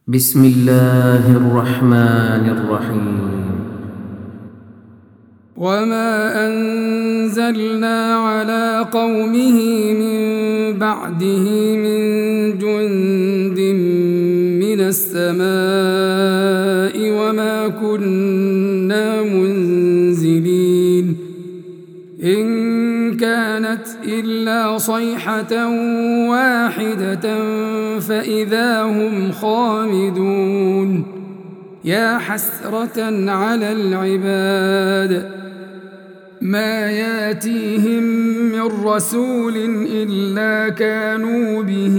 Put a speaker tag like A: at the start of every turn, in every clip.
A: بسم الله الرحمن الرحيم.
B: وما أنزلنا على قومه من بعده من جند من السماء وما كنا منزلين إن كانت إلا صيحة واحدة فإذا هم خامدون. يا حسرة على العباد ما ياتيهم من رسول إلا كانوا به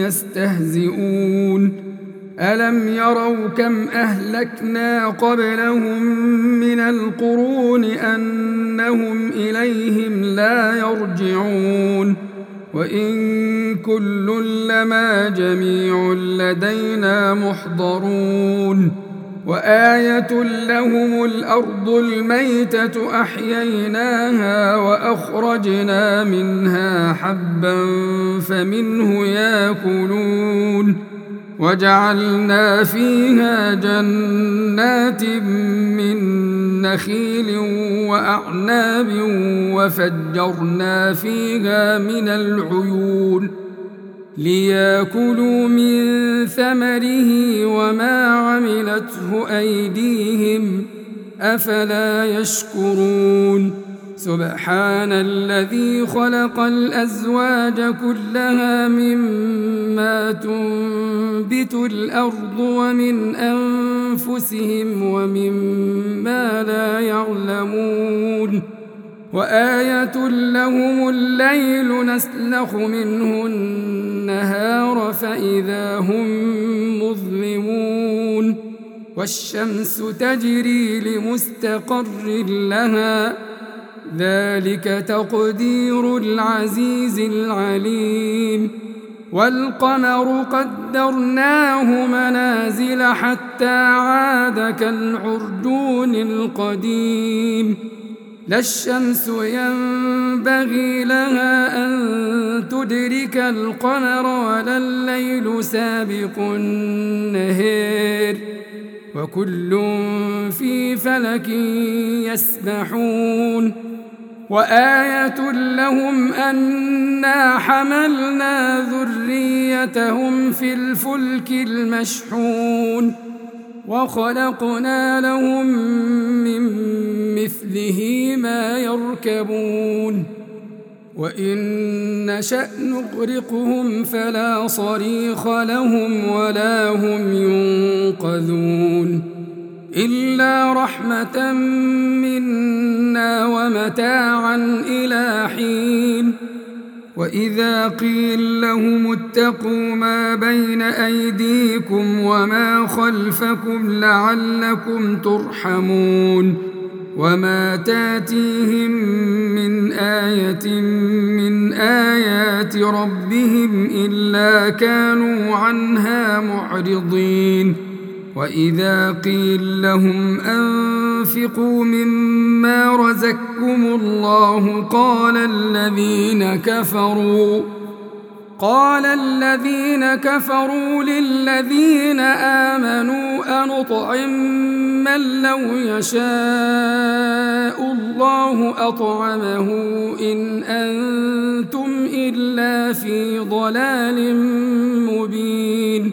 B: يستهزئون. ألم يروا كم أهلكنا قبلهم من القرون أنهم إليهم لا يرجعون. وإن كل لما جميع لدينا محضرون. وآية لهم الأرض الميتة أحييناها وأخرجنا منها حبا فمنه يأكلون. وجعلنا فيها جنات من نخيل وأعناب وفجرنا فيها من العيون ليأكلوا من ثمره وما عملته أيديهم أفلا يشكرون. سبحان الذي خلق الأزواج كلها مما تنبت الأرض ومن أنفسهم ومما لا يعلمون. وآية لهم الليل نسلخ منه النهار فإذا هم مظلمون. والشمس تجري لمستقر لها ذلك تقدير العزيز العليم. والقمر قدرناه منازل حتى عاد كالعرجون القديم. لا الشمس ينبغي لها أن تدرك القمر ولا الليل سابق النهار وكل في فلك يسبحون. وآية لهم أنا حملنا ذريتهم في الفلك المشحون وخلقنا لهم من مثله ما يركبون. وإن نشأ نغرقهم فلا صريخ لهم ولا هم ينقذون إلا رحمة منا ومتاعا إلى حين. وإذا قيل لهم اتقوا ما بين أيديكم وما خلفكم لعلكم ترحمون. وما تاتيهم من آية من آيات ربهم إلا كانوا عنها معرضين. وإذا قيل لهم أنفقوا مما رزقكم الله قال الذين كفروا للذين آمنوا أنطعم من لو يشاء الله أطعمه إن أنتم إلا في ضلال مبين.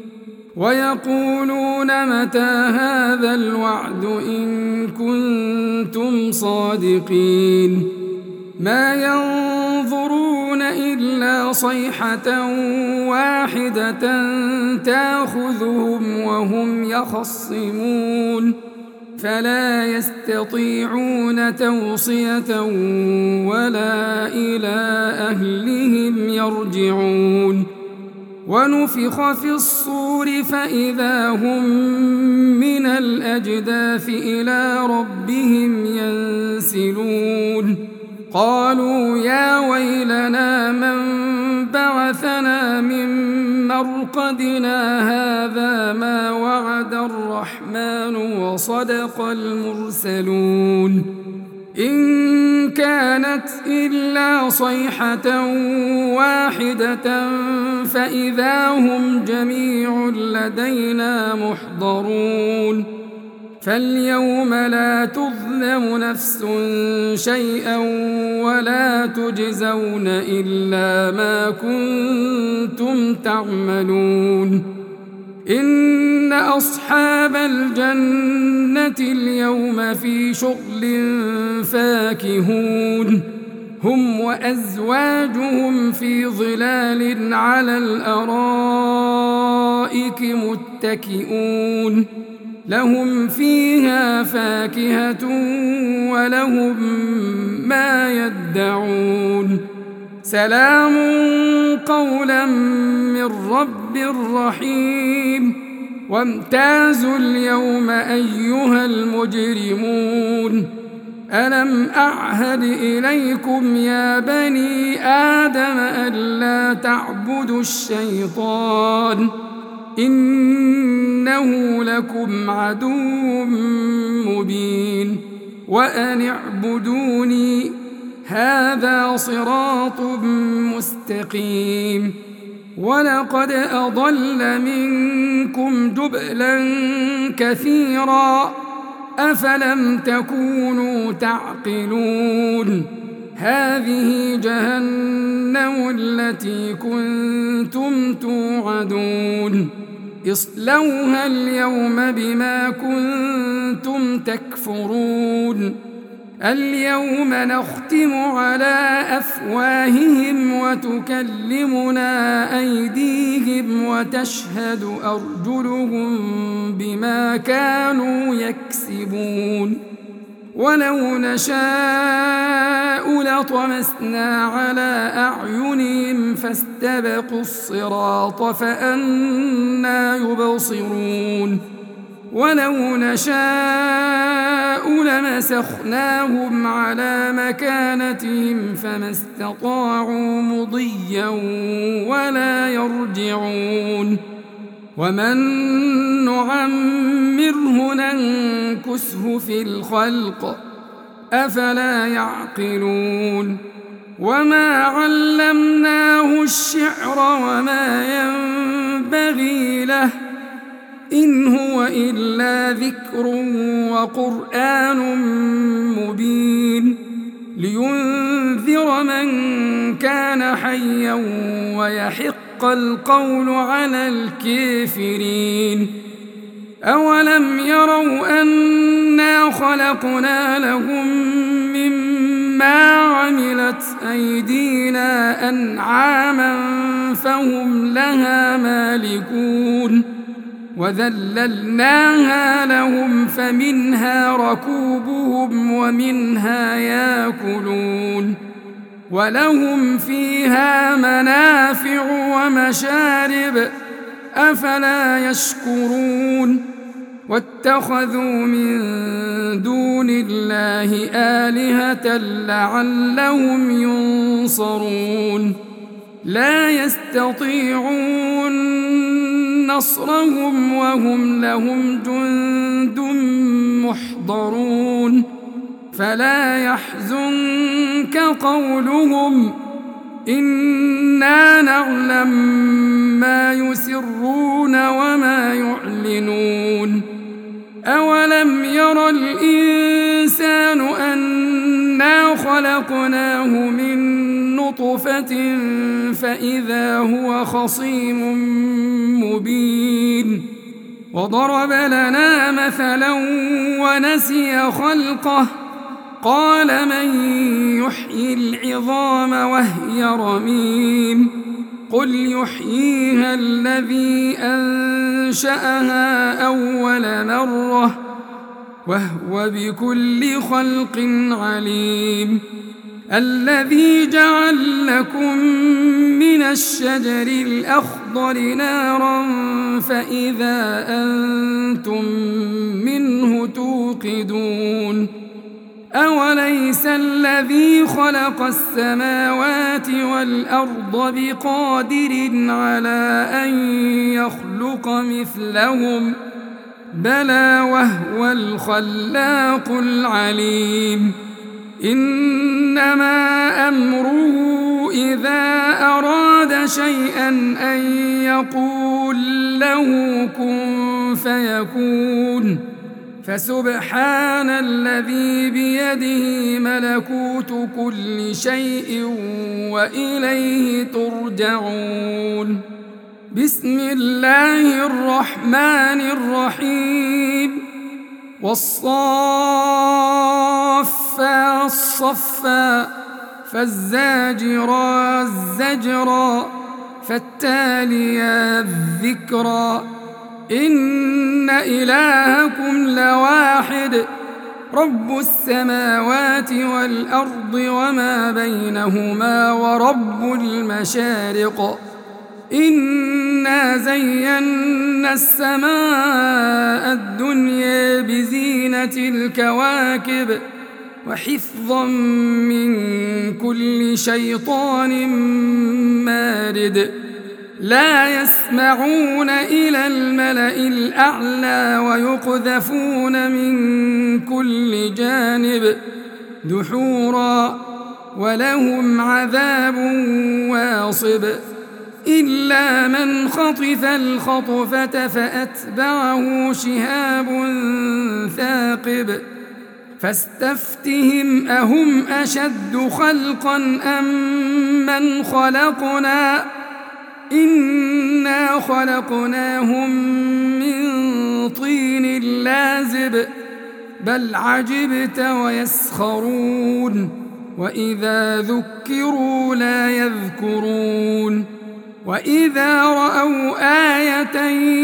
B: ويقولون متى هذا الوعد إن كنتم صادقين. ما ينظرون إلا صيحة واحدة تأخذهم وهم يخصمون فلا يستطيعون توصية ولا إلى أهلهم يرجعون. ونفخ في الصور فإذا هم من الأجداث إلى ربهم ينسلون. قالوا يا ويلنا من بعثنا من مرقدنا هذا ما وعد الرحمن وصدق المرسلون. إن كانت إلا صيحة واحدة فإذا هم جميع لدينا محضرون فاليوم لا تظلم نفس شيئا ولا تجزون إلا ما كنتم تعملون إن أصحاب الجنة اليوم في شغل فاكهون هم وأزواجهم في ظلال على الأرائك متكئون لهم فيها فاكهة ولهم ما يدعون سلام قولا من رب رحيم وامتازوا اليوم أيها المجرمون ألم أعهد إليكم يا بني آدم ألا تعبدوا الشيطان إنه لكم عدو مبين وأن اعبدوني هذا صراط مستقيم ولقد أضل منكم جبلا كثيرا أفلم تكونوا تعقلون هذه جهنم التي كنتم توعدون اصلوها اليوم بما كنتم تكفرون اليوم نختم على أفواههم وتكلمنا أيديهم وتشهد أرجلهم بما كانوا يكسبون ولو نشاء لطمسنا على أعينهم فاستبقوا الصراط فأنى يبصرون ولو نشاء لمسخناهم على مكانتهم فما استطاعوا مضيا ولا يرجعون ومن نعمره ننكسه في الخلق أفلا يعقلون وما علمناه الشعر وما ينبغي له إن هو إلا ذكر وقرآن مبين لينذر من كان حيا ويحق القول على الكافرين أولم يروا أنا خلقنا لهم مما عملت أيدينا أنعاما فهم لها مالكون وذللناها لهم فمنها ركوبهم ومنها ياكلون ولهم فيها منافع ومشارب أفلا يشكرون واتخذوا من دون الله آلهة لعلهم ينصرون لا يستطيعون نصرهم وهم لهم جند محضرون فلا يحزنك قولهم إنا نعلم ما يسرون وما يعلنون أولم ير الإنسان أنا خلقناه من نطفة فإذا هو خصيم مبين وضرب لنا مثلا ونسي خلقه قال من يحيي العظام وهي رميم قل يحييها الذي أنشأها أول مرة وهو بكل خلق عليم الذي جعل لكم من الشجر الأخضر نارا فإذا أنتم منه توقدون أوليس الذي خلق السماوات والأرض بقادر على أن يخلق مثلهم بلى وهو الخلاق العليم إنما أمره إذا أراد شيئا أن يقول له كن فيكون فسبحان الذي بيده ملكوت كل شيء وإليه ترجعون. بسم الله الرحمن الرحيم. والصافات صفا فالزاجرات زجرا فالتاليات ذكرا إن إلهكم لواحد رب السماوات والأرض وما بينهما ورب المشارق إنا زينا السماء الدنيا بزينة الكواكب وحفظا من كل شيطان مارد لا يسمعون إلى الملأ الأعلى ويقذفون من كل جانب دحورا ولهم عذاب واصب إلا من خطف الخطفة فأتبعه شهاب ثاقب فاستفتهم أهم أشد خلقا أم من خلقنا إنا خلقناهم من طين لازب بل عجبت ويسخرون وإذا ذكروا لا يذكرون وإذا رأوا آية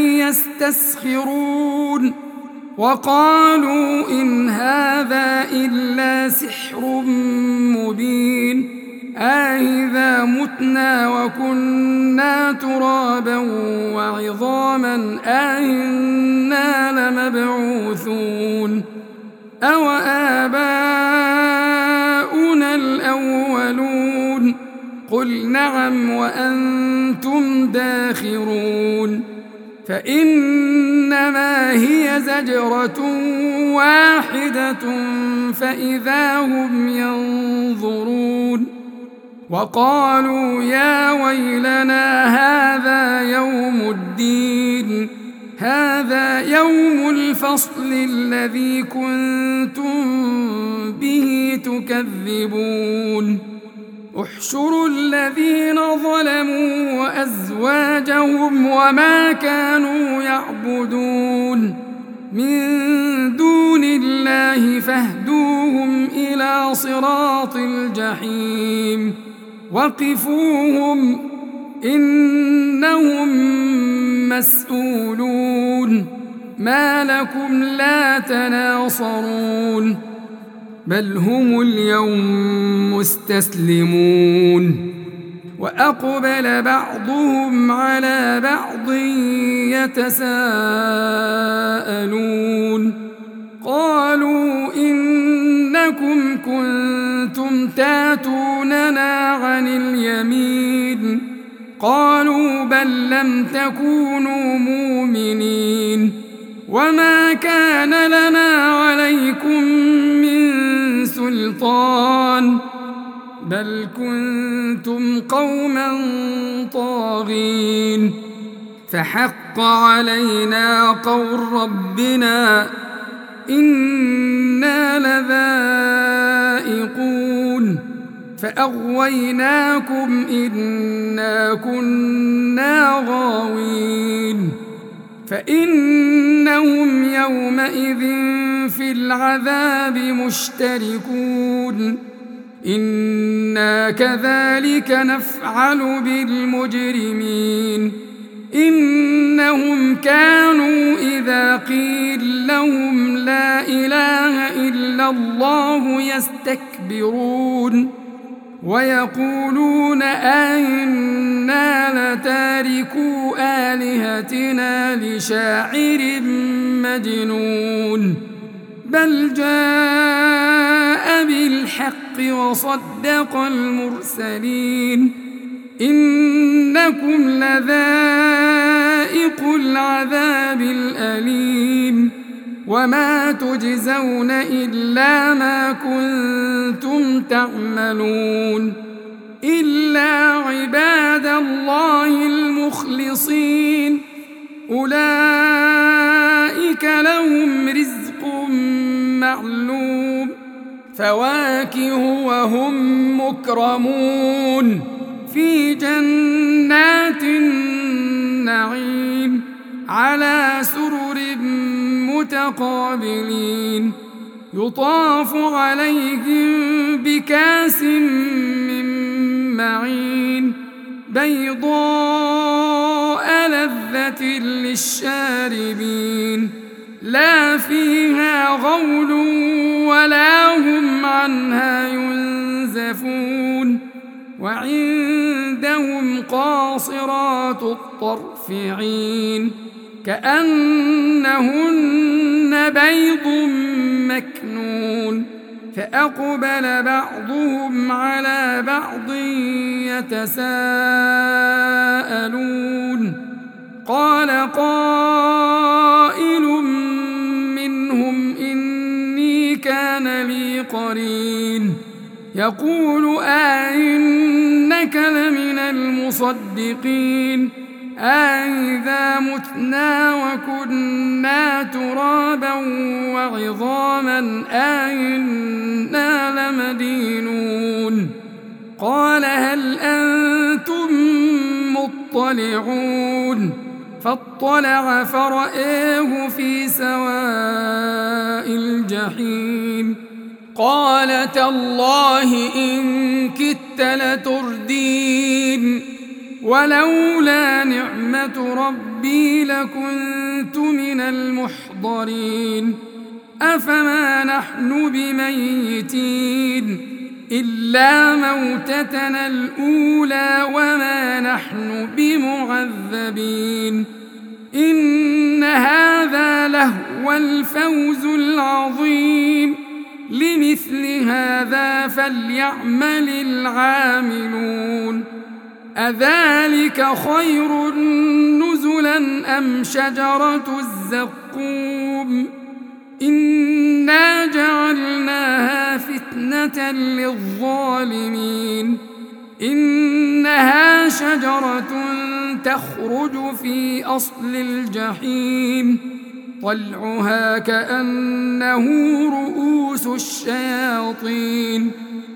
B: يستسخرون وقالوا إن هذا إلا سحر مبين أإذا متنا وكنا ترابا وعظاما أإنا لمبعوثون أو آباؤنا الأولون قل نعم وأنتم داخرون فإنما هي زجرة واحدة فإذا هم ينظرون وقالوا يا ويلنا هذا يوم الدين هذا يوم الفصل الذي كنتم به تكذبون احشروا الذين ظلموا وأزواجهم وما كانوا يعبدون من دون الله فاهدوهم إلى صراط الجحيم وقفوهم إنهم مسؤولون ما لكم لا تناصرون بل هم اليوم مستسلمون وأقبل بعضهم على بعض يتساءلون قالوا إنكم كنتم تاتوننا عن اليمين قالوا بل لم تكونوا مؤمنين وما كان لنا عليكم من سلطان بل كنتم قوما طاغين فحق علينا قول ربنا إنا لذائقون فأغويناكم إنا كنا غاوين فإنهم يومئذ في العذاب مشتركون إنا كذلك نفعل بالمجرمين إنهم كانوا إذا قيل لهم لا إله إلا الله يستكبرون ويقولون أئنا لتاركو آلهتنا لشاعر مجنون بل جاء بالحق وصدق المرسلين إنكم لذائق العذاب الأليم وما تجزون إلا ما كنتم تعملون إلا عباد الله المخلصين أولئك لهم رزق معلوم فواكه وهم مكرمون في جنات النعيم على سرر متقابلين يطاف عليهم بكاس من معين بيضاء لذة للشاربين لا فيها غول ولا هم عنها ينزفون وعندهم قاصرات الطرف عين كأنهن بيض مكنون فأقبل بعضهم على بعض يتساءلون قال قائل منهم إني كان لي قرين يقول أئنك لمن المصدقين أئذا متنا وكنا ترابا وعظاما أئنا لمدينون قال هل أنتم مطلعون فاطلع فرآه في سواء الجحيم قال تالله إن كدت لتردين ولولا نعمة ربي لكنت من المحضرين أفما نحن بميتين إلا موتتنا الأولى وما نحن بمعذبين إن هذا لهو الفوز العظيم لمثل هذا فليعمل العاملون أذلك خير نزلا أم شجرة الزقوم إنا جعلناها فتنة للظالمين إنها شجرة تخرج في أصل الجحيم طلعها كأنه رؤوس الشياطين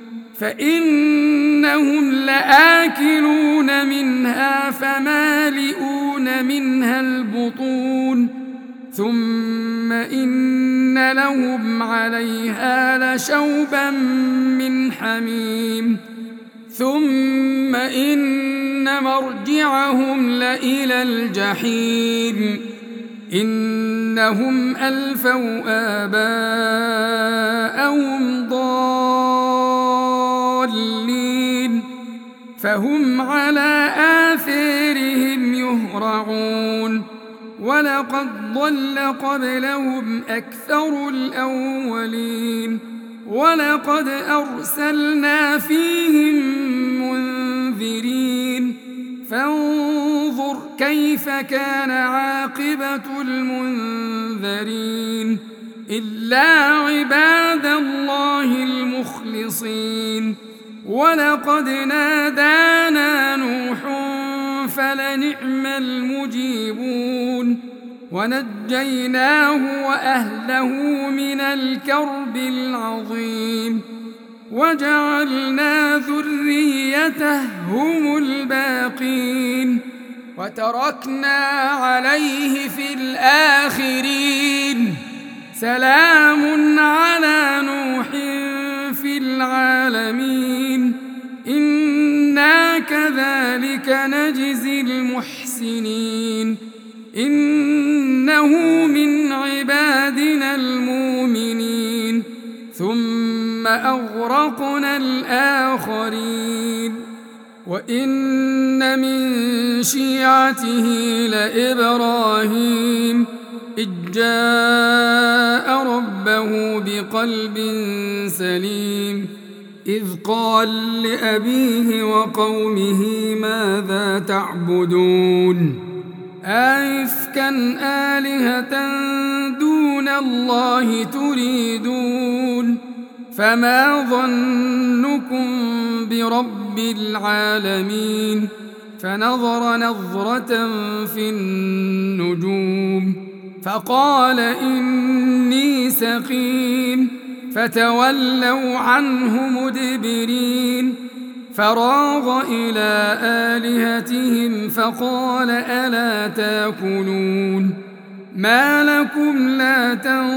B: فإنهم لآكلون منها فمالئون منها البطون ثم إن لهم عليها لشوبا من حميم ثم إن مرجعهم لإلى الجحيم إنهم ألفوا آباءهم ضالين فهم على آثارهم يهرعون ولقد ضل قبلهم أكثر الأولين ولقد أرسلنا فيهم منذرين فانظر كيف كان عاقبة المنذرين إلا عباد الله المخلصين ولقد نادانا نوح فلنعم المجيبون ونجيناه وأهله من الكرب العظيم وجعلنا ذريته هم الباقين وتركنا عليه في الآخرين سلام على نوح في العالمين إنا كذلك نجزي المحسنين إنه من عبادنا المؤمنين ثم أغرقنا الآخرين وإن من شيعته لإبراهيم إذ جاء ربه بقلب سليم إذ قال لأبيه وقومه ماذا تعبدون أئفكا آلهة دون دون الله تريدون فما ظنكم برب العالمين فنظر نظرة في النجوم فقال إني سقيم فتولوا عنه مدبرين فراغ إلى آلهتهم فقال ألا تاكلون ما لكم لا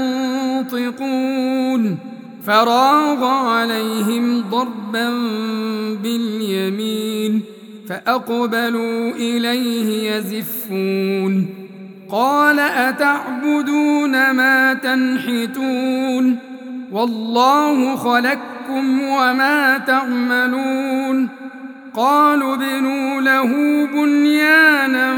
B: تنطقون فراغ عليهم ضربا باليمين فأقبلوا إليه يزفون قال أتعبدون ما تنحتون والله خلقكم وما تعملون قالوا ابنوا له بنيانا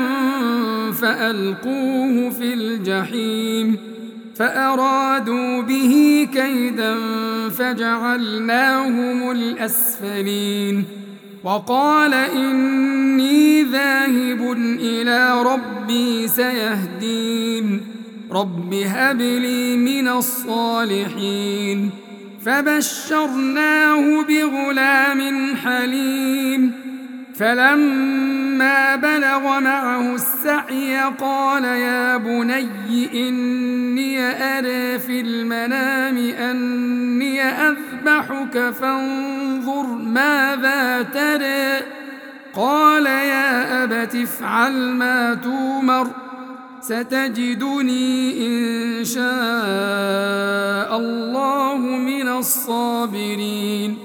B: فألقوه في الجحيم فأرادوا به كيدا فجعلناهم الأسفلين وقال إني ذاهب إلى ربي سيهدين رب هب لي من الصالحين فبشرناه بغلام حليم فلما بلغ معه السعي قال يا بني إني أرى في المنام أني أذبحك فانظر ماذا ترى قال يا أبت افعل ما تؤمر ستجدني إن شاء الله من الصابرين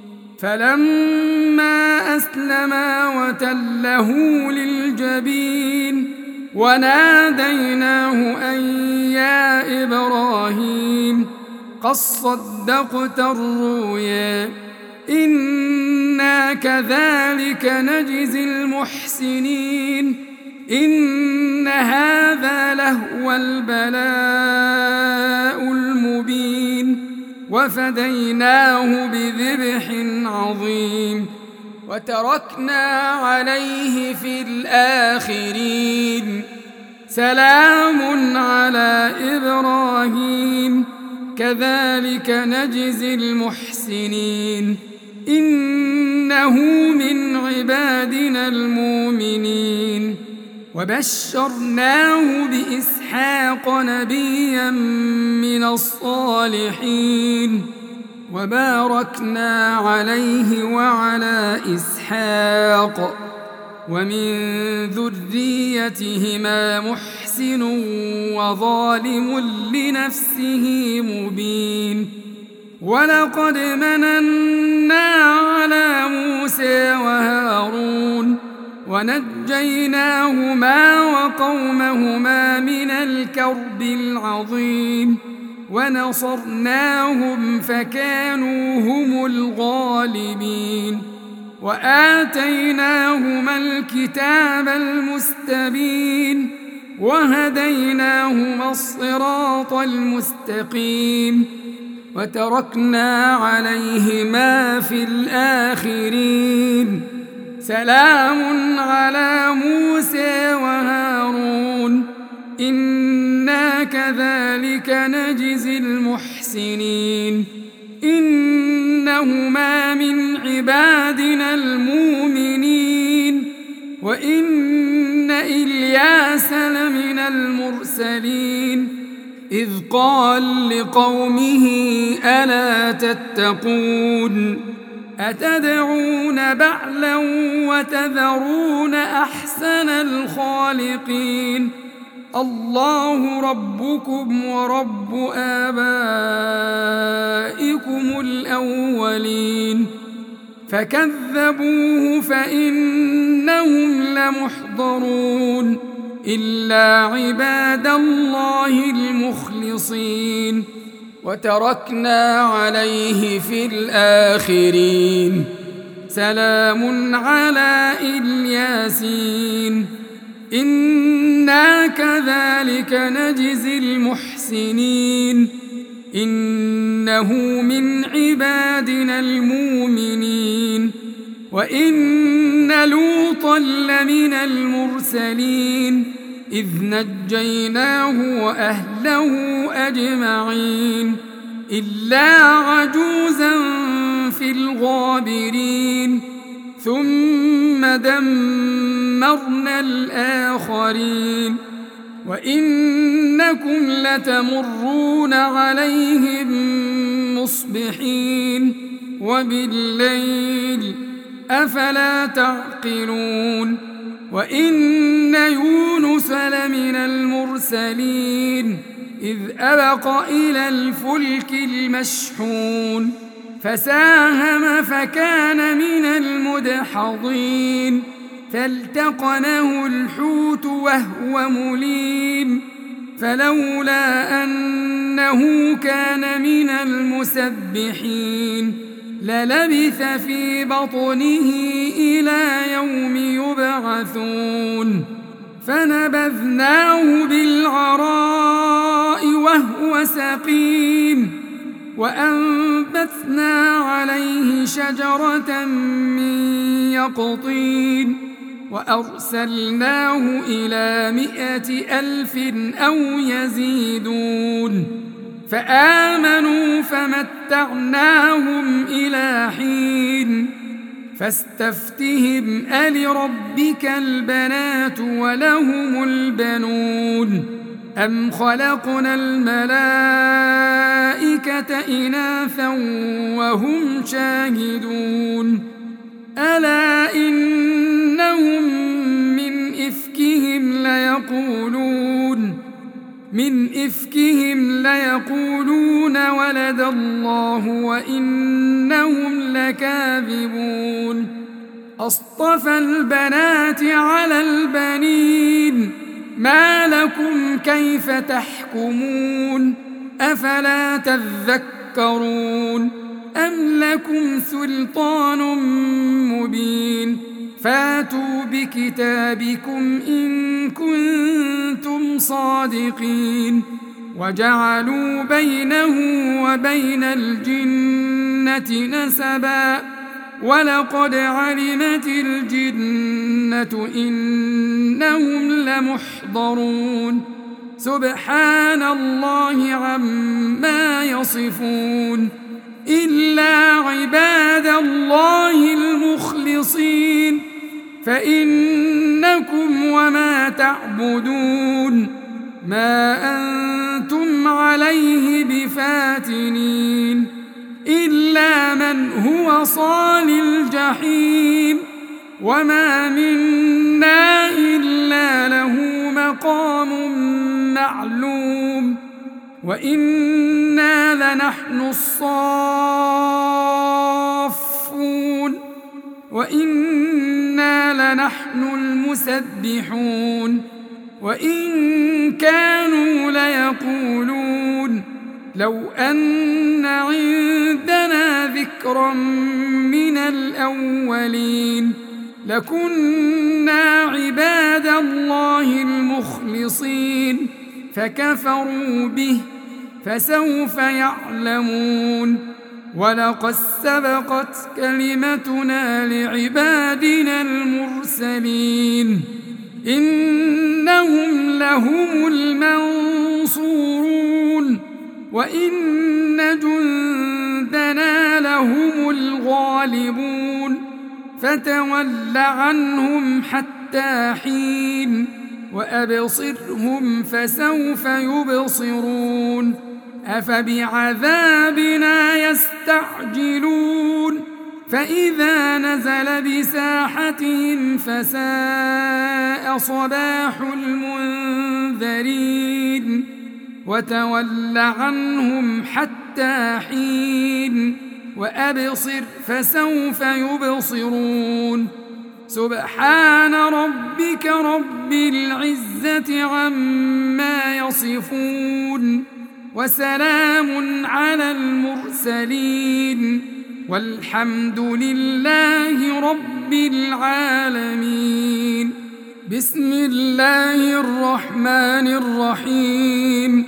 B: فلما أسلما وتله للجبين وناديناه أن يا إبراهيم قد صدقت الرؤيا إنا كذلك نجزي المحسنين إن هذا لهو البلاء المبين وفديناه بذبح عظيم وتركنا عليه في الآخرين سلام على إبراهيم كذلك نجزي المحسنين إنه من عبادنا المؤمنين وبشرناه بإسحاق نبيا من الصالحين وباركنا عليه وعلى إسحاق ومن ذريتهما محسن وظالم لنفسه مبين ولقد مننا على موسى وهارون ونجيناهما وقومهما من الكرب العظيم ونصرناهم فكانوا هم الغالبين وآتيناهما الكتاب المستبين وهديناهما الصراط المستقيم وتركنا عليهما في الآخرين سلام على موسى وهارون إنا كذلك نجزي المحسنين إنهما من عبادنا المؤمنين وإن إلياس لمن المرسلين إذ قال لقومه ألا تتقون أتدعون بعلا وتذرون أحسن الخالقين الله ربكم ورب آبائكم الأولين فكذبوه فإنهم لمحضرون إلا عباد الله المخلصين وتركنا عليه في الآخرين سلام على الياسين إنا كذلك نجزي المحسنين إنه من عبادنا المؤمنين وإن لوطا لمن المرسلين إذ نجيناه وأهله أجمعين إلا عجوزا في الغابرين ثم دمرنا الآخرين وإنكم لتمرون عليهم مصبحين وبالليل أفلا تعقلون وإن يونس لمن المرسلين إذ أبق إلى الفلك المشحون فساهم فكان من المدحضين فالتقمه الحوت وهو مليم فلولا أنه كان من المسبحين للبث في بطنه إلى يوم يبعثون فنبذناه بالعراء وهو سقيم وأنبتنا عليه شجرة من يقطين وأرسلناه إلى 100,000 أو يزيدون فآمنوا فمتعناهم إلى حين فاستفتهم ألربك البنات ولهم البنون أم خلقنا الملائكة إناثا وهم شاهدون ألا إنهم من إفكهم ليقولون ولد الله وإنهم لكاذبون أصطفى البنات على البنين ما لكم كيف تحكمون أفلا تذكرون أم لكم سلطان مبين فاتوا بكتابكم إن كنتم صادقين وجعلوا بينه وبين الجنة نسبا ولقد علمت الجنة إنهم لمحضرون سبحان الله عما يصفون إلا عباد الله المخلصين فإنكم وما تعبدون ما أنتم عليه بفاتنين إلا من هو صال الجحيم وما منا إلا له مقام معلوم وإنا لنحن الصافون وإنا لنحن المسبحون وإن كانوا ليقولون لو أن عندنا ذكرا من الأولين لكنا عباد الله المخلصين فكفروا به فسوف يعلمون ولقد سبقت كلمتنا لعبادنا المرسلين إنهم لهم المنصورون وإن جندنا لهم الغالبون فتول عنهم حتى حين وأبصرهم فسوف يبصرون أفبعذابنا يستعجلون فإذا نزل بساحتهم فساء صباح المنذرين وتول عنهم حتى حين وأبصر فسوف يبصرون سبحان ربك رب العزة عما يصفون وسلام على المرسلين والحمد لله رب العالمين بسم الله الرحمن الرحيم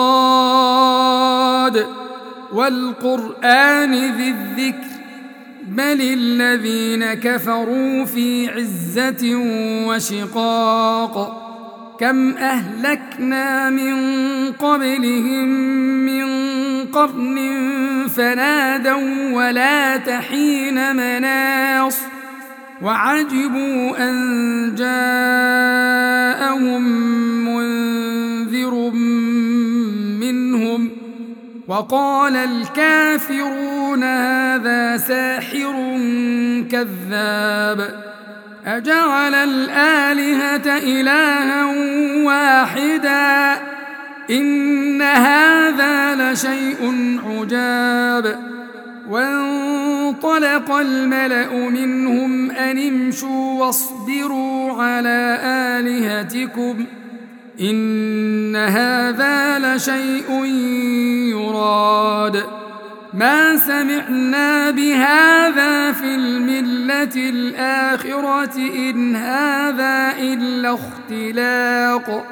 B: صاد والقرآن ذي الذكر بل الذين كفروا في عزة وشقاق كم أهلكنا من قبلهم من قرن فنادوا ولا تحين مناص وعجبوا أن جاءهم منذر منهم وقال الكافرون هذا ساحر كذاب أجعل الآلهة إلها واحدا إن هذا لشيء عجاب وانطلق الملأ منهم أن امشوا واصبروا على آلهتكم إن هذا لشيء يراد ما سمعنا بهذا في الملة الآخرة إن هذا إلا اختلاق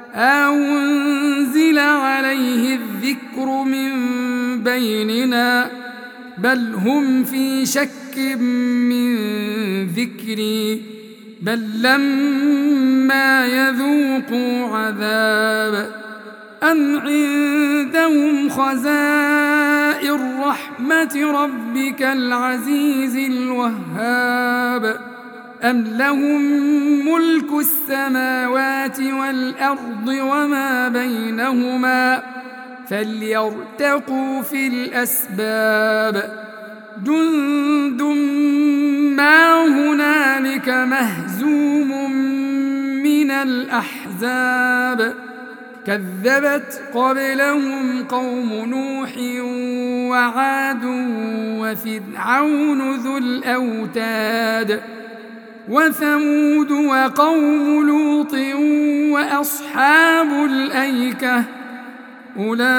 B: أنزل عليه الذكر من بيننا بل هم في شك من ذكري بل لما يذوقوا عذاب أم عندهم خزائن رحمة ربك العزيز الوهاب أم لهم ملك السماوات والأرض وما بينهما فليرتقوا في الأسباب جند ما هنالك مهزوم من الأحزاب كذبت قبلهم قوم نوح وعاد وفرعون ذو الأوتاد وثمود وقوم لوط وأصحاب الأيكة أولئك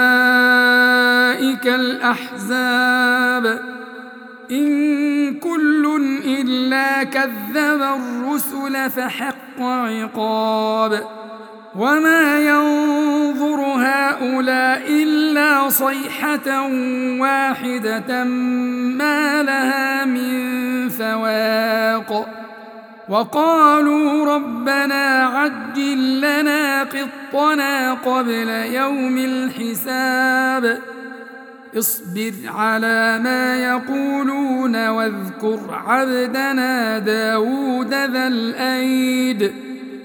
B: الأحزاب إن كل إلا كذب الرسل فحق عقاب وما ينظر هؤلاء إلا صيحة واحدة ما لها من فواق وقالوا ربنا عجل لنا قطنا قبل يوم الحساب اصبر على ما يقولون واذكر عبدنا داود ذا الأيد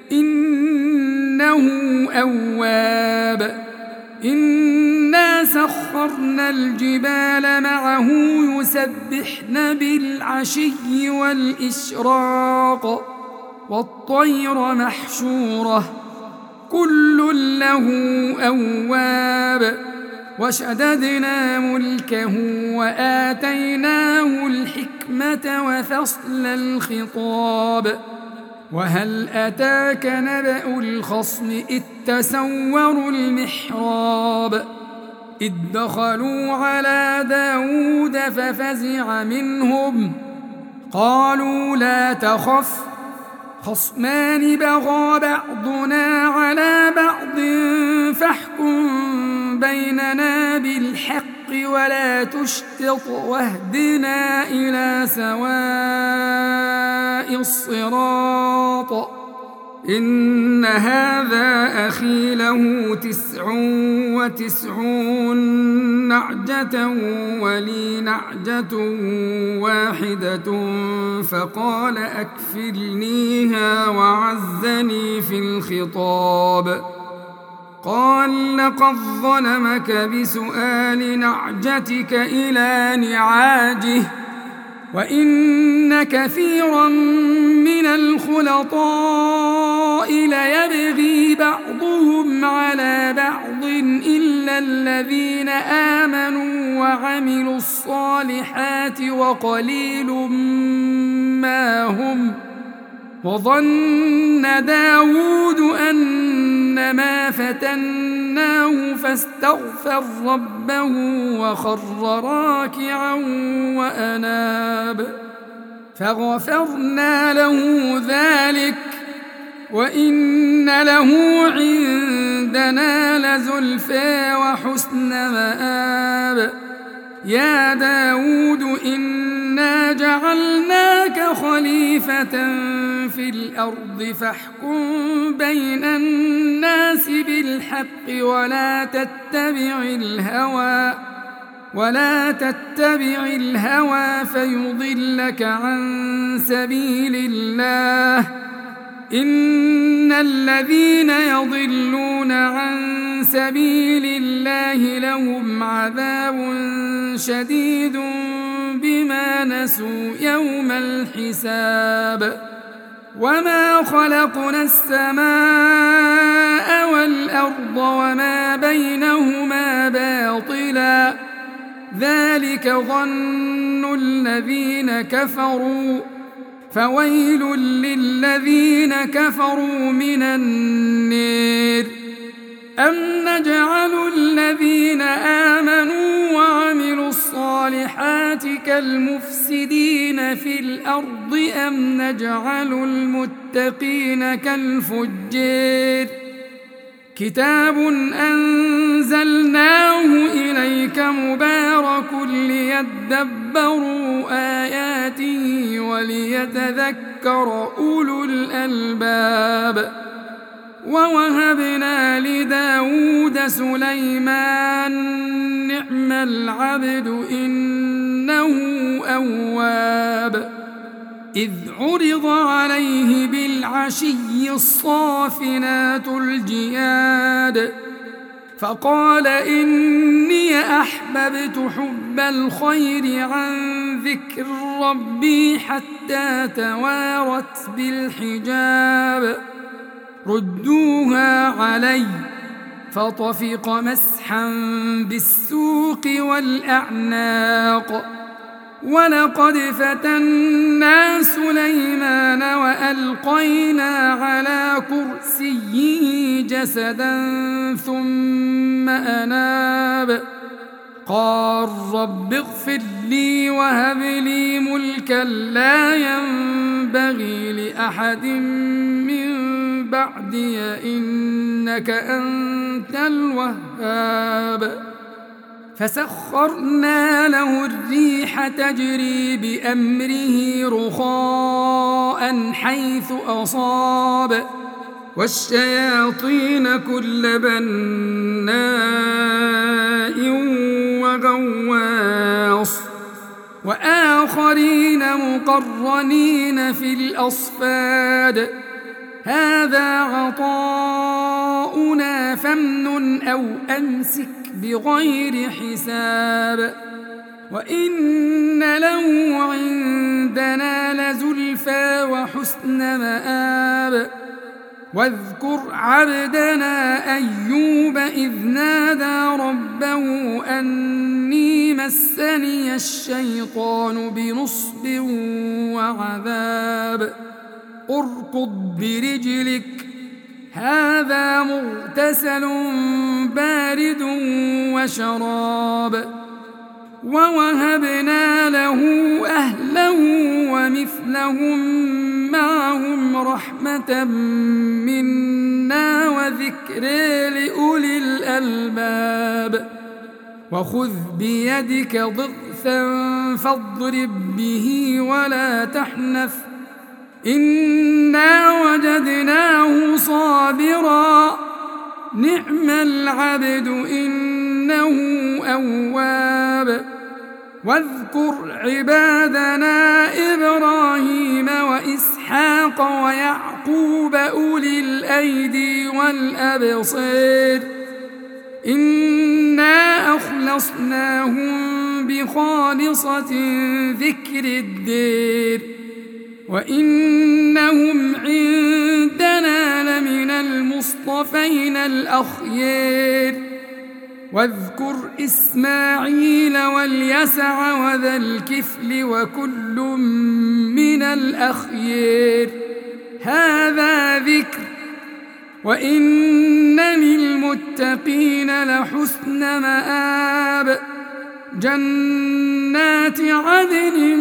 B: إنه أواب إنا سخرنا الجبال معه يسبحن بالعشي والإشراق والطير محشورة كل له أواب وشددنا ملكه وآتيناه الحكمة وفصل الخطاب وهل أتاك نبأ الخصم إذ تسوروا المحراب إذ دخلوا على داود ففزع منهم قالوا لا تخف خصمان بغى بعضنا على بعض فاحكم بيننا بالحق ولا تشطط واهدنا إلى سواء الصراط إن هذا أخي له 99 نعجة ولي نعجة واحدة فقال أكفلنيها وعزني في الخطاب قال لقد ظلمك بسؤال نعجتك إلى نعاجه وإن كثيرا من الخلطاء ليبغي بعضهم على بعض إلا الذين آمنوا وعملوا الصالحات وقليل ما هم وظن داود أنما فتناه فاستغفر ربه وخر راكعا وأناب فغفرنا له ذلك وإن له عندنا لزلفى وحسن مآب يا داود إنا جعلناك خليفة في الأرض فاحكم بين الناس بالحق ولا تتبع الهوى فيضلك عن سبيل الله إن الذين يضلون عن سبيل الله لهم عذاب شديد بما نسوا يوم الحساب وما خلقنا السماء والأرض وما بينهما باطلا ذلك ظن الذين كفروا فويل للذين كفروا من النار أم نجعل الذين آمنوا وعملوا الصالحات كالمفسدين في الأرض أم نجعل المتقين كالفجار كتاب أنزلناه إليك مبارك ليدبروا آياته وليتذكر أولو الألباب ووهبنا لداود سليمان نعم العبد إنه أواب إذ عرض عليه بالعشي الصافنات الجياد فقال إني أحببت حب الخير عن ذكر ربي حتى توارت بالحجاب ردوها علي فطفق مسحا بالسوق والأعناق ولقد فتنا سليمان وألقينا على كرسيه جسدا ثم أناب قال رب اغفر لي وهب لي ملكا لا ينبغي لأحد من بعدي إنك أنت الوهاب فسخرنا له الريح تجري بأمره رخاء حيث أصاب والشياطين كل بناء وغواص وآخرين مقرنين في الأصفاد هذا عطاؤنا فامنن أو أمسك بغير حساب وإن له عندنا لزلفى وحسن مآب واذكر عبدنا أيوب إذ نادى ربه أني مسني الشيطان بنصب وعذاب اركض برجلك هذا مغتسل بارد وشراب ووهبنا له أهله ومثلهم معهم رحمة منا وذكر لأولي الألباب وخذ بيدك ضغثا فاضرب به ولا تحنث إنا وجدناه صابرا نعم العبد إنه أواب واذكر عبادنا إبراهيم وإسحاق ويعقوب أولي الأيدي والأبصير إنا أخلصناهم بخالصة ذكر الدير وإنهم عندنا لمن المصطفين الأخيار واذكر إسماعيل واليسع وذا الكفل وكل من الأخيار هذا ذكر وإن للمتقين لحسن مآب جنات عدن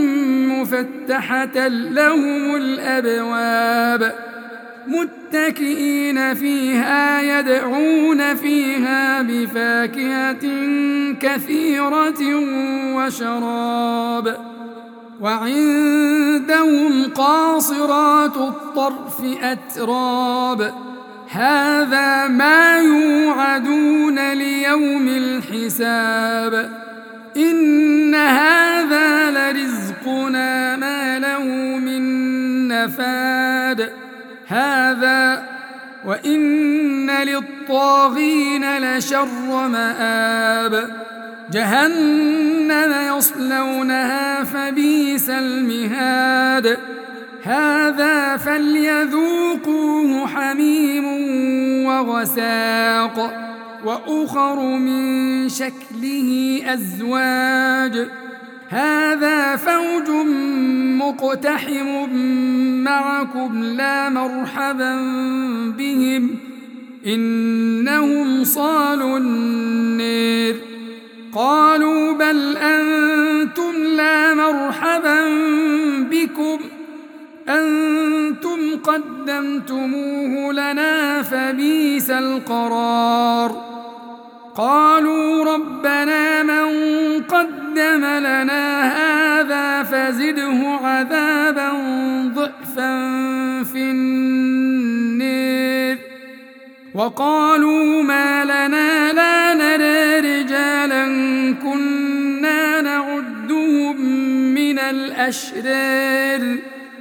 B: مفتحة لهم الأبواب متكئين فيها يدعون فيها بفاكهة كثيرة وشراب وعندهم قاصرات الطرف أتراب هذا ما يوعدون ليوم الحساب إن هذا لرزقنا ما له من نفاد هذا وإن للطاغين لشر مآب جهنم يصلونها فبئس المهاد هذا فليذوقوه حميم وغساق وأخر من شكله أزواج هذا فوج مقتحم معكم لا مرحبا بهم إنهم صالوا النير قالوا بل أنتم لا مرحبا بكم أنتم قدمتموه لنا فبئس القرار قالوا ربنا من قدم لنا هذا فزده عذابا ضعفا في النير وقالوا ما لنا لا نرى رجالا كنا نعدهم من الأشرار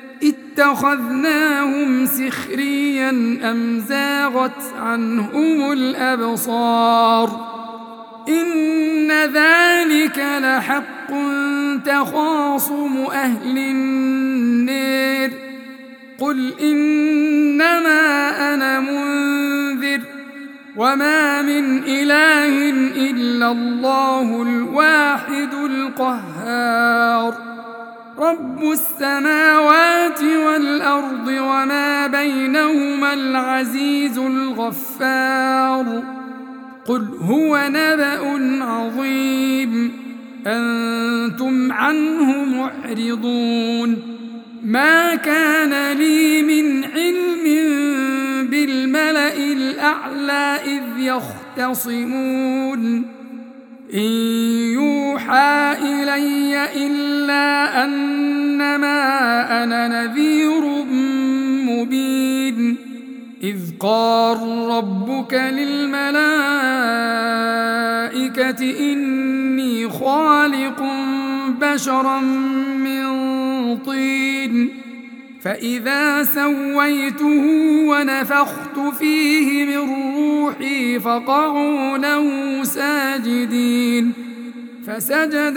B: اتخذناهم سخريا أم زاغت عنهم الأبصار إن ذلك لحق تخاصم أهل النير قل إنما أنا منذر وما من إله إلا الله الواحد القهار رب السماوات والأرض وما بينهما العزيز الغفار قل هو نبأ عظيم أنتم عنه معرضون ما كان لي من علم بالملأ الأعلى إذ يختصمون إن يوحى إلي إلا أنما أنا نذير مبين إذ قال ربك للملائكة إني خالق بشرا من طين فإذا سويته ونفخت فيه من روحي فقعوا له ساجدين فسجد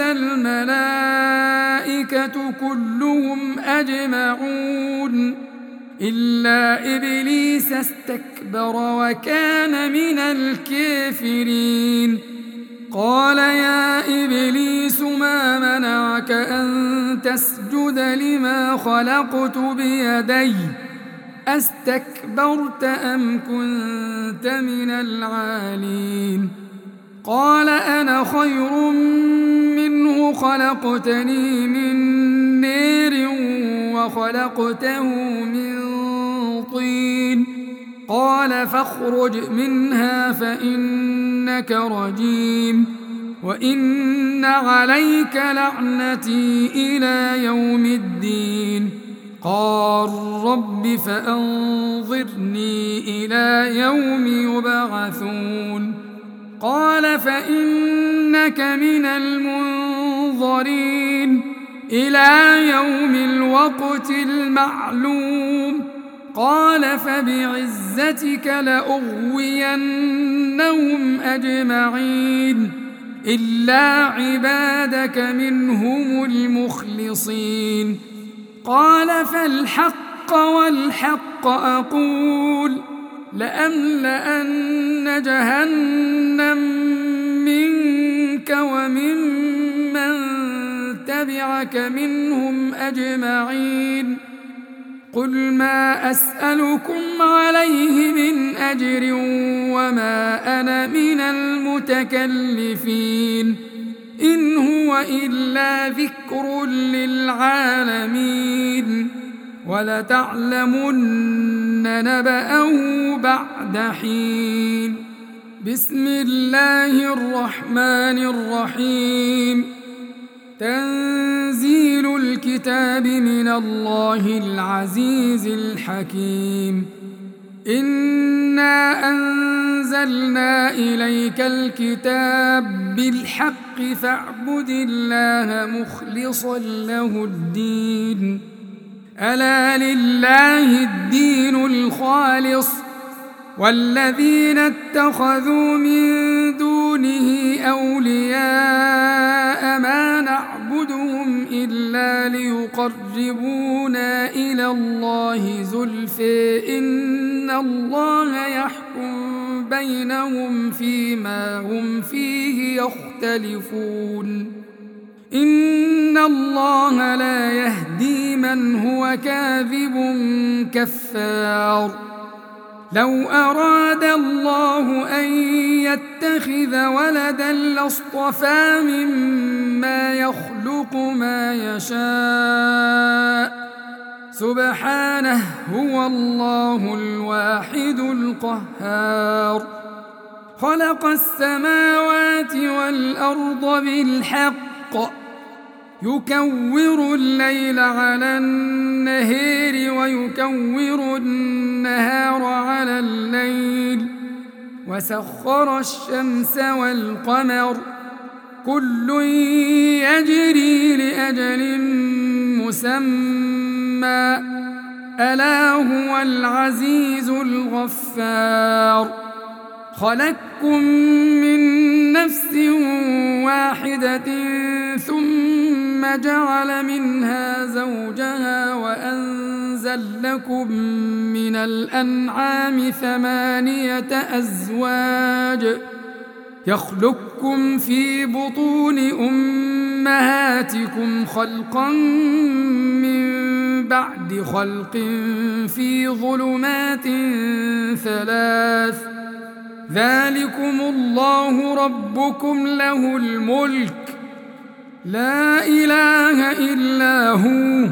B: الملائكة كلهم أجمعون إلا إبليس استكبر وكان من الكافرين قال يا إبليس ما منعك أن تسجد لما خلقت بيدي أستكبرت أم كنت من العالين قال أنا خير منه خلقتني من نار وخلقته من طين قال فاخرج منها فإنك رجيم وإن عليك لعنتي إلى يوم الدين قال رب فأنظرني إلى يوم يبعثون قال فإنك من المنظرين إلى يوم الوقت المعلوم قال فبعزتك لأغوينهم أجمعين إلا عبادك منهم المخلصين قال فالحق والحق أقول لأملأن جهنم منك وممن تبعك منهم أجمعين قل ما أسألكم عليه من أجر وما أنا من المتكلفين إن هو إلا ذكر للعالمين ولتعلمن نبأه بعد حين بسم الله الرحمن الرحيم تنزيل الكتاب من الله العزيز الحكيم. إنا أنزلنا إليك الكتاب بالحق فاعبد الله مخلصا له الدين. ألا لله الدين الخالص والذين اتخذوا من دونه أولياء ما نعبدهم إلا ليقربونا إلى الله زلفى إن الله يحكم بينهم فيما هم فيه يختلفون. إن الله لا يهدي من هو كاذب كفار. لو أراد الله أن يتخذ ولدا لاصطفى مما يخلق ما يشاء سبحانه هو الله الواحد القهار. خلق السماوات والأرض بالحق يكور الليل على النهار ويكور النهار على الليل وسخر الشمس والقمر كل يجري لأجل مسمى ألا هو العزيز الغفار. خلقكم من نفس واحدة ثم جعل منها زوجها وأنزل لكم من الأنعام 8 أزواج يخلقكم في بطون أمهاتكم خلقا من بعد خلق في ظلمات 3 ذلكم الله ربكم له الملك لا إله إلا هو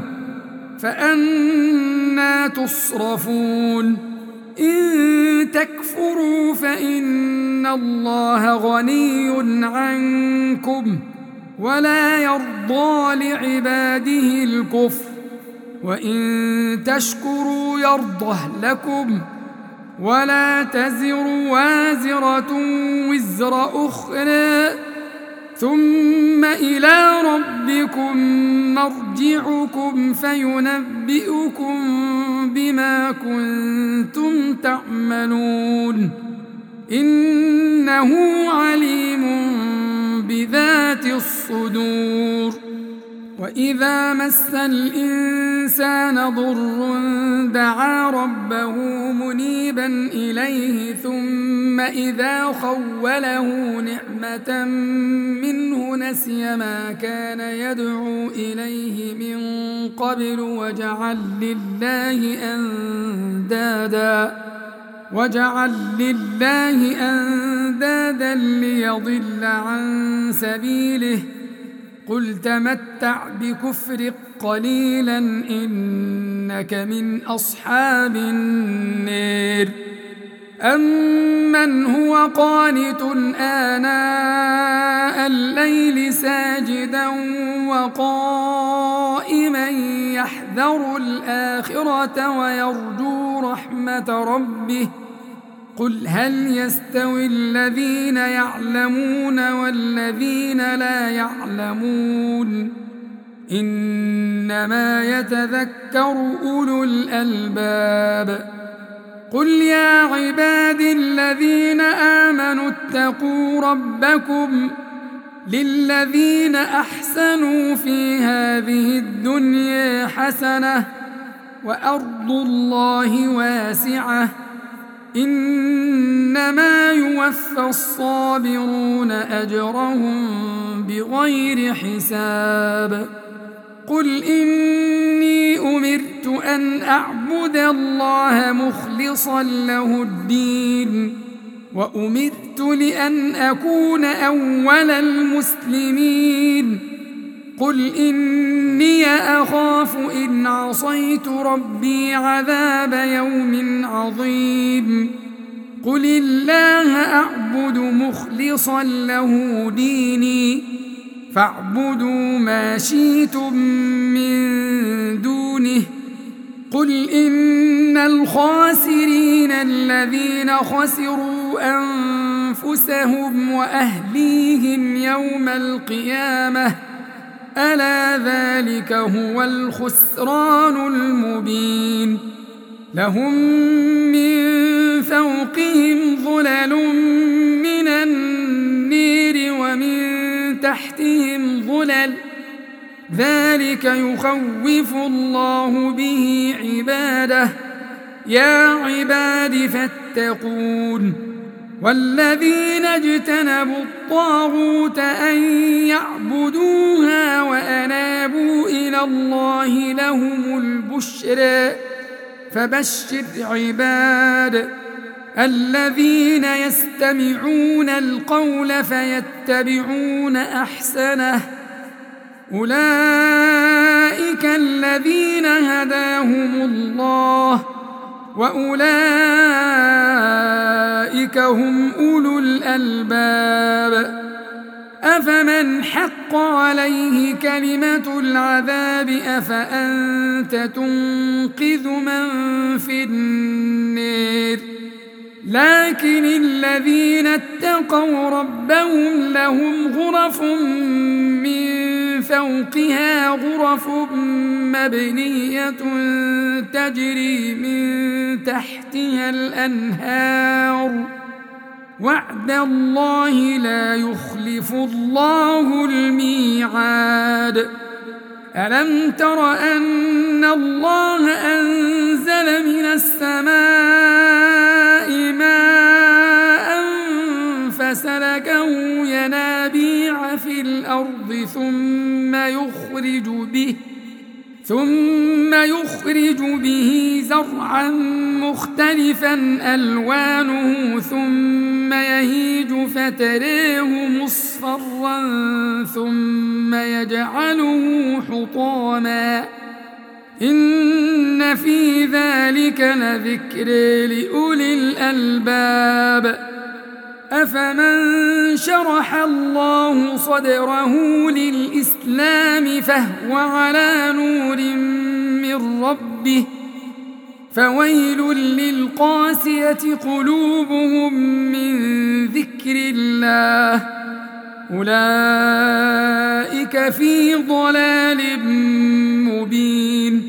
B: فأنى تصرفون. إن تكفروا فإن الله غني عنكم ولا يرضى لعباده الكفر وإن تشكروا يرضه لكم ولا تزر وازرة وزر أخرى ثم إلى ربكم مرجعكم فينبئكم بما كنتم تعملون إنه عليم بذات الصدور. وإذا مس الإنسان ضر دعا ربه منيبا إليه ثم إذا خوله نعمة منه نسي ما كان يدعو إليه من قبل وجعل لله أندادا ليضل عن سبيله قل تمتع بكفرك قليلا إنك من أصحاب النار. أمن هو قانت آناء الليل ساجدا وقائما يحذر الآخرة ويرجو رحمة ربه قل هل يستوي الذين يعلمون والذين لا يعلمون إنما يتذكر أولو الألباب. قل يا عبادي الذين آمنوا اتقوا ربكم للذين أحسنوا في هذه الدنيا حسنة وأرض الله واسعة إنما يوفى الصابرون أجرهم بغير حساب. قل إني أمرت أن أعبد الله مخلصا له الدين وأمرت لأن أكون أول المسلمين. قل إني أخاف إن عصيت ربي عذاب يوم عظيم. قل الله أعبد مخلصا له ديني فاعبدوا ما شئتم من دونه قل إن الخاسرين الذين خسروا أنفسهم وأهليهم يوم القيامة ألا ذلك هو الخسران المبين لهم من فوقهم ظلل من النير ومن تحتهم ظلل ذلك يخوف الله به عباده يا عباد فاتقون والذين اجتنبوا الطاغوت أن يعبدوها وأنابوا إلى الله لهم البشرى فبشر عباد الذين يستمعون القول فيتبعون أحسنه أولئك الذين هداهم الله وأولئك هم أولو الألباب أفمن حق عليه كلمة العذاب أفأنت تنقذ من في النار لكن الذين اتقوا ربهم لهم غرف من فوقها غرف مبنية تجري من تحتها الأنهار وعد الله لا يخلف الله الميعاد ألم تر أن الله أنزل من السماء ماء فسلكه ينابيع في الأرض ثم يخرج به زرعا مختلفا ألوانه ثم يهيج فتريه مصفرا ثم يجعله حطاما إن في ذلك لذكر لأولي الألباب أفمن شرح الله صدره للإسلام فهو على نور من ربه فويل للقاسية قلوبهم من ذكر الله أولئك في ضلال مبين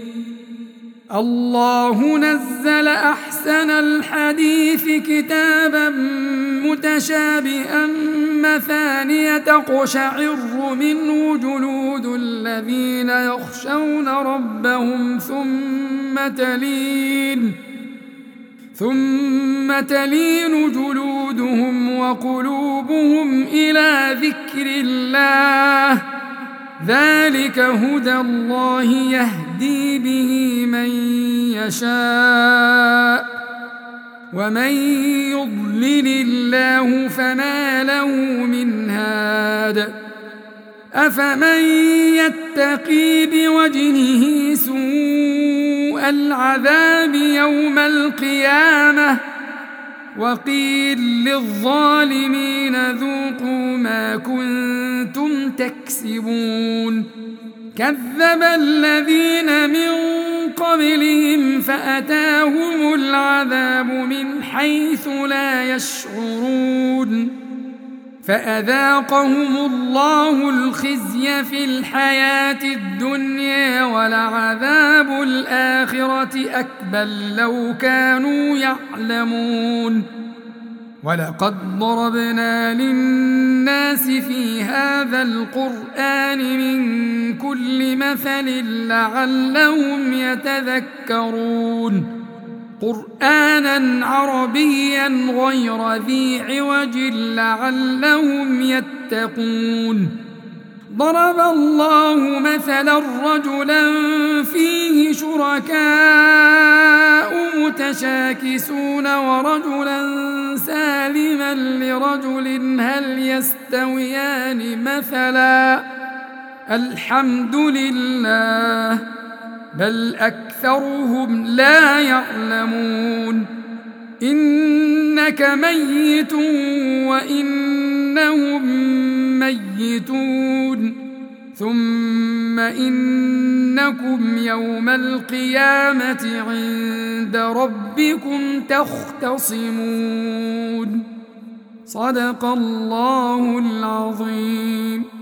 B: الله نزل أحسن الحديث كتابا متشابها مثانية تقشعر منه جلود الذين يخشون ربهم ثم تلين جلودهم وقلوبهم إلى ذكر الله ذلك هدى الله يهدي به من يشاء ومن يضلل الله فما له من هاد أفمن يتقي بوجهه سوء العذاب يوم القيامة وقيل للظالمين ذوقوا ما كنتم تكسبون كذب الذين من قبلهم فأتاهم العذاب من حيث لا يشعرون فأذاقهم الله الخزي في الحياة الدنيا ولعذاب الآخرة أكبر لو كانوا يعلمون ولقد ضربنا للناس في هذا القرآن من كل مثل لعلهم يتذكرون قرآنا عربيا غير ذي عوج لعلهم يتقون ضرب الله مثلا رجلا فيه شركاء متشاكسون ورجلا سالما لرجل هل يستويان مثلا الحمد لله بل أكثرهم لا يعلمون إنك ميت وإنهم ميتون ثم إنكم يوم القيامة عند ربكم تختصمون. صدق الله العظيم.